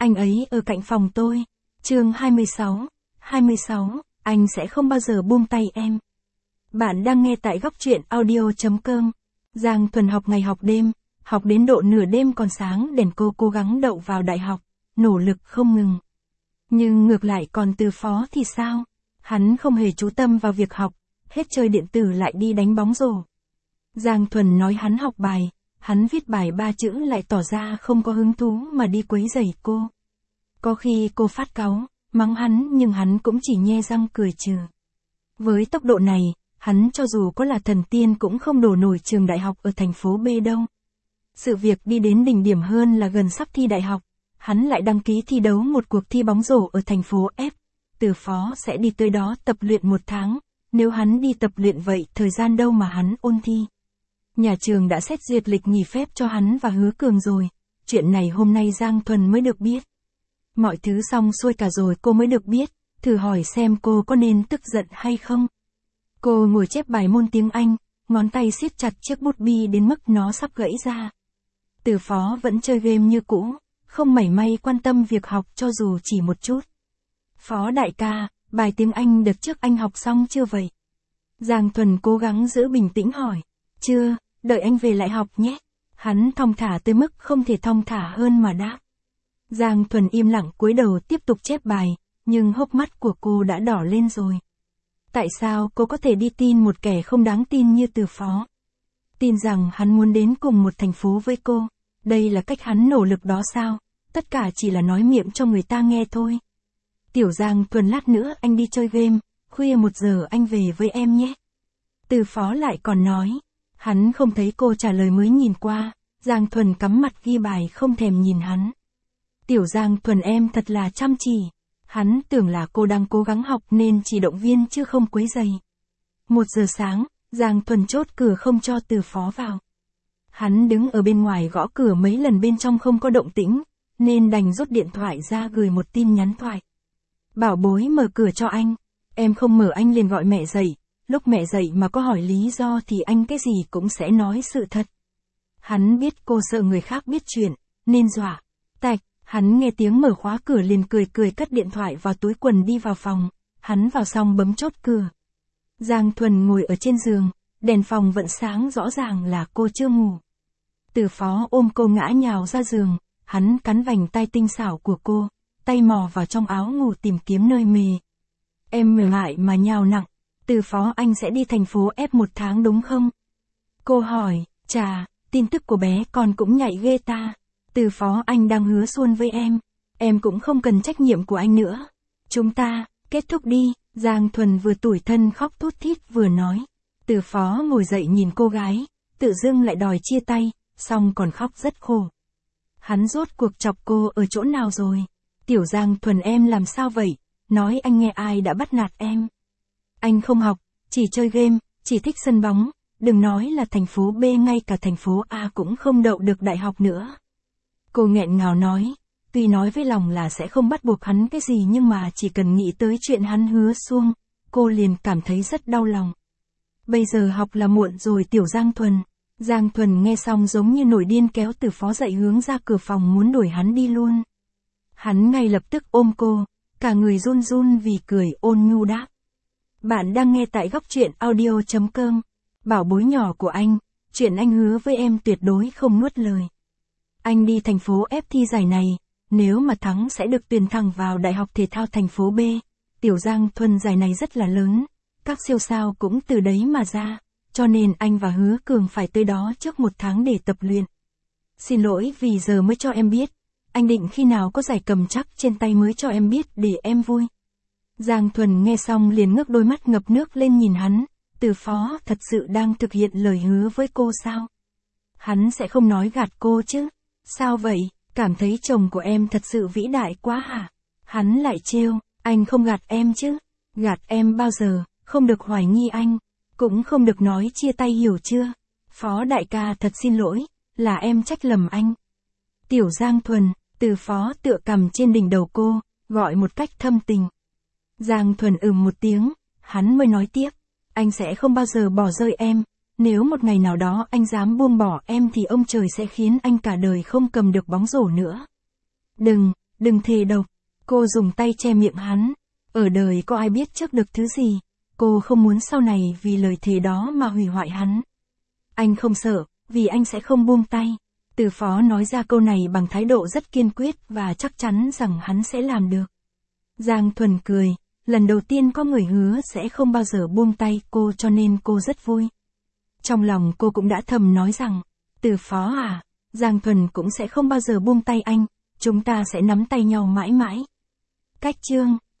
anh ấy ở cạnh phòng tôi. Chương 26, anh sẽ không bao giờ buông tay em. Bạn đang nghe tại góc truyện audio.com. Giang Thuần học ngày học đêm, học đến độ nửa đêm còn sáng đèn cô cố gắng đậu vào đại học, nỗ lực không ngừng. Nhưng ngược lại còn Từ Phó thì sao? Hắn không hề chú tâm vào việc học, hết chơi điện tử lại đi đánh bóng rổ. Giang Thuần nói hắn học bài, hắn viết bài 3 chữ lại tỏ ra không có hứng thú mà đi quấy rầy cô. Có khi cô phát cáu, mắng hắn nhưng hắn cũng chỉ nhe răng cười trừ. Với tốc độ này, hắn cho dù có là thần tiên cũng không đổ nổi trường đại học ở thành phố B đâu. Sự việc đi đến đỉnh điểm hơn là gần sắp thi đại học, hắn lại đăng ký thi đấu một cuộc thi bóng rổ ở thành phố F. Từ Phó sẽ đi tới đó tập luyện 1 tháng, nếu hắn đi tập luyện vậy thời gian đâu mà hắn ôn thi. Nhà trường đã xét duyệt lịch nghỉ phép cho hắn và Hứa Cường rồi, chuyện này hôm nay Giang Thuần mới được biết. Mọi thứ xong xuôi cả rồi cô mới được biết, thử hỏi xem cô có nên tức giận hay không. Cô ngồi chép bài môn tiếng Anh, ngón tay siết chặt chiếc bút bi đến mức nó sắp gãy ra. Từ Phó vẫn chơi game như cũ, không mảy may quan tâm việc học cho dù chỉ một chút. Phó đại ca, bài tiếng Anh đợt trước anh học xong chưa vậy? Giang Thuần cố gắng giữ bình tĩnh hỏi. Chưa, đợi anh về lại học nhé. Hắn thong thả tới mức không thể thong thả hơn mà đáp. Giang Thuần im lặng cúi đầu tiếp tục chép bài, nhưng hốc mắt của cô đã đỏ lên rồi. Tại sao cô có thể đi tin một kẻ không đáng tin như Từ Phó? Tin rằng hắn muốn đến cùng một thành phố với cô, đây là cách hắn nỗ lực đó sao? Tất cả chỉ là nói miệng cho người ta nghe thôi. Tiểu Giang Thuần, lát nữa anh đi chơi game, khuya 1 giờ anh về với em nhé. Từ Phó lại còn nói. Hắn không thấy cô trả lời mới nhìn qua, Giang Thuần cắm mặt ghi bài không thèm nhìn hắn. Tiểu Giang Thuần em thật là chăm chỉ. Hắn tưởng là cô đang cố gắng học nên chỉ động viên chứ không quấy rầy. 1 giờ sáng, Giang Thuần chốt cửa không cho Từ Phó vào. Hắn đứng ở bên ngoài gõ cửa mấy lần bên trong không có động tĩnh, nên đành rút điện thoại ra gửi một tin nhắn thoại. Bảo bối mở cửa cho anh. Em không mở anh liền gọi mẹ dậy. Lúc mẹ dậy mà có hỏi lý do thì anh cái gì cũng sẽ nói sự thật. Hắn biết cô sợ người khác biết chuyện, nên dọa. Tạch, hắn nghe tiếng mở khóa cửa liền cười cất điện thoại vào túi quần đi vào phòng. Hắn vào xong bấm chốt cửa. Giang Thuần ngồi ở trên giường, đèn phòng vẫn sáng, rõ ràng là cô chưa ngủ. Từ Phó ôm cô ngã nhào ra giường, hắn cắn vành tay tinh xảo của cô, tay mò vào trong áo ngủ tìm kiếm nơi mề. Em mềm mại mà nhào nặng. Từ Phó, anh sẽ đi thành phố F 1 tháng đúng không? Cô hỏi. Chà, tin tức của bé con cũng nhạy ghê ta. Từ Phó, anh đang hứa xuôn với em cũng không cần trách nhiệm của anh nữa. Chúng ta, kết thúc đi. Giang Thuần vừa tủi thân khóc thút thít vừa nói. Từ Phó ngồi dậy nhìn cô gái, tự dưng lại đòi chia tay, xong còn khóc rất khổ. Hắn rốt cuộc chọc cô ở chỗ nào rồi? Tiểu Giang Thuần em làm sao vậy? Nói anh nghe ai đã bắt nạt em? Anh không học, chỉ chơi game, chỉ thích sân bóng, đừng nói là thành phố B, ngay cả thành phố A cũng không đậu được đại học nữa. Cô nghẹn ngào nói, tuy nói với lòng là sẽ không bắt buộc hắn cái gì nhưng mà chỉ cần nghĩ tới chuyện hắn hứa xuông, cô liền cảm thấy rất đau lòng. Bây giờ học là muộn rồi Tiểu Giang Thuần. Giang Thuần nghe xong giống như nổi điên kéo Từ Phó dậy hướng ra cửa phòng muốn đuổi hắn đi luôn. Hắn ngay lập tức ôm cô, cả người run run vì cười ôn nhu đáp. Bạn đang nghe tại góc truyện audio.com. Bảo bối nhỏ của anh, chuyện anh hứa với em tuyệt đối không nuốt lời. Anh đi thành phố F thi giải này, nếu mà thắng sẽ được tuyển thẳng vào Đại học Thể thao thành phố B. Tiểu Giang Thuần, giải này rất là lớn, các siêu sao cũng từ đấy mà ra, cho nên anh và Hứa Cường phải tới đó trước 1 tháng để tập luyện. Xin lỗi vì giờ mới cho em biết, anh định khi nào có giải cầm chắc trên tay mới cho em biết để em vui. Giang Thuần nghe xong liền ngước đôi mắt ngập nước lên nhìn hắn. Từ Phó thật sự đang thực hiện lời hứa với cô sao? Hắn sẽ không nói gạt cô chứ? Sao vậy, cảm thấy chồng của em thật sự vĩ đại quá hả? Hắn lại trêu, anh không gạt em chứ? Gạt em bao giờ, không được hoài nghi anh, cũng không được nói chia tay hiểu chưa? Phó đại ca thật xin lỗi, là em trách lầm anh. Tiểu Giang Thuần, Từ Phó tựa cằm trên đỉnh đầu cô, gọi một cách thâm tình. Giang Thuần một tiếng, hắn mới nói tiếp, anh sẽ không bao giờ bỏ rơi em, nếu một ngày nào đó anh dám buông bỏ em thì ông trời sẽ khiến anh cả đời không cầm được bóng rổ nữa. đừng thề độc. Cô dùng tay che miệng hắn. Ở đời có ai biết trước được thứ gì. Cô không muốn sau này vì lời thề đó mà hủy hoại hắn. Anh không sợ, vì anh sẽ không buông tay. Từ Phó nói ra câu này bằng thái độ rất kiên quyết và chắc chắn rằng hắn sẽ làm được. Giang Thuần cười, lần đầu tiên có người hứa sẽ không bao giờ buông tay cô cho nên cô rất vui. Trong lòng cô cũng đã thầm nói rằng, Từ Phó à, Giang Thuần cũng sẽ không bao giờ buông tay anh, chúng ta sẽ nắm tay nhau mãi mãi. Cách chương